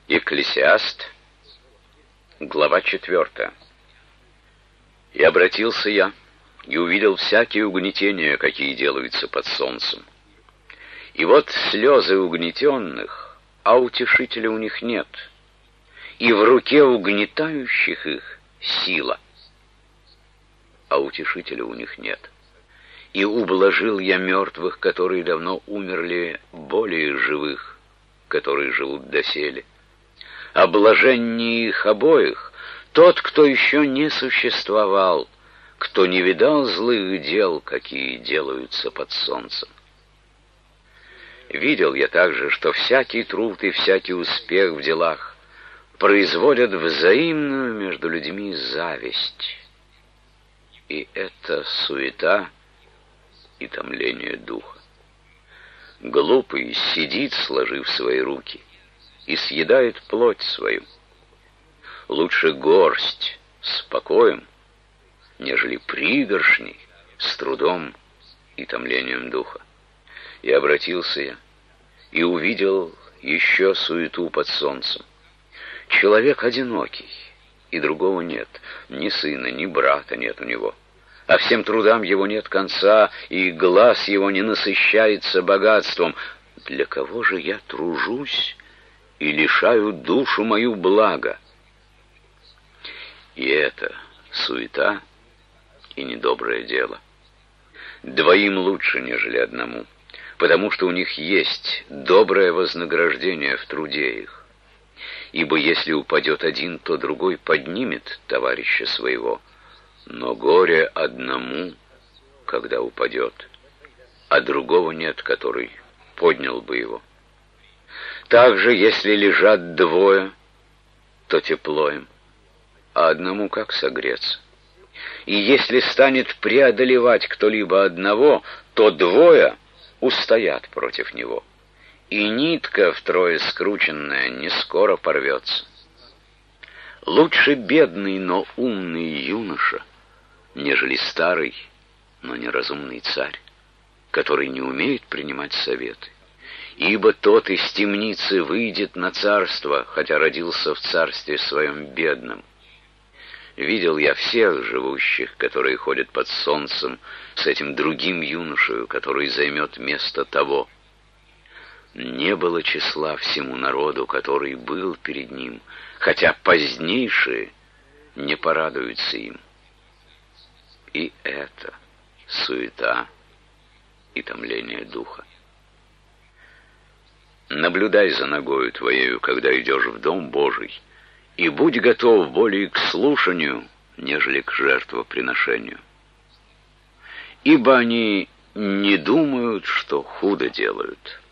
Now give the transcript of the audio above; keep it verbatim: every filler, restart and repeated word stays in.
Екклесиаст, глава четвертая. «И обратился я, и увидел всякие угнетения, какие делаются под солнцем. И вот слезы угнетенных, а утешителя у них нет, и в руке угнетающих их сила, а утешителя у них нет. И ублажил я мертвых, которые давно умерли, более живых, которые живут доселе. А блаженнее их обоих тот, кто еще не существовал, кто не видал злых дел, какие делаются под солнцем. Видел я также, что всякий труд и всякий успех в делах производят взаимную между людьми зависть. И это суета и томление духа. Глупый сидит, сложив свои руки, и съедает плоть свою. Лучше горсть с покоем, нежели пригоршни с трудом и томлением духа. И обратился я, и увидел еще суету под солнцем. Человек одинокий, и другого нет, ни сына, ни брата нет у него. А всем трудам его нет конца, и глаз его не насыщается богатством. Для кого же я тружусь и лишаю душу мою блага? И это суета и недоброе дело. Двоим лучше, нежели одному, потому что у них есть доброе вознаграждение в труде их. Ибо если упадет один, то другой поднимет товарища своего. Но горе одному, когда упадет, а другого нет, который поднял бы его. Также, если лежат двое, то тепло им, а одному как согреться? И если станет преодолевать кто-либо одного, то двое устоят против него, и нитка втрое скрученная не скоро порвется. Лучше бедный, но умный юноша, нежели старый, но неразумный царь, который не умеет принимать советы. Ибо тот из темницы выйдет на царство, хотя родился в царстве своем бедном. Видел я всех живущих, которые ходят под солнцем, с этим другим юношею, который займет место того. Не было числа всему народу, который был перед ним, хотя позднейшие не порадуются им. И это суета и томление духа. Наблюдай за ногою твоею, когда идешь в дом Божий, и будь готов более к слушанию, нежели к жертвоприношению. Ибо они не думают, что худо делают.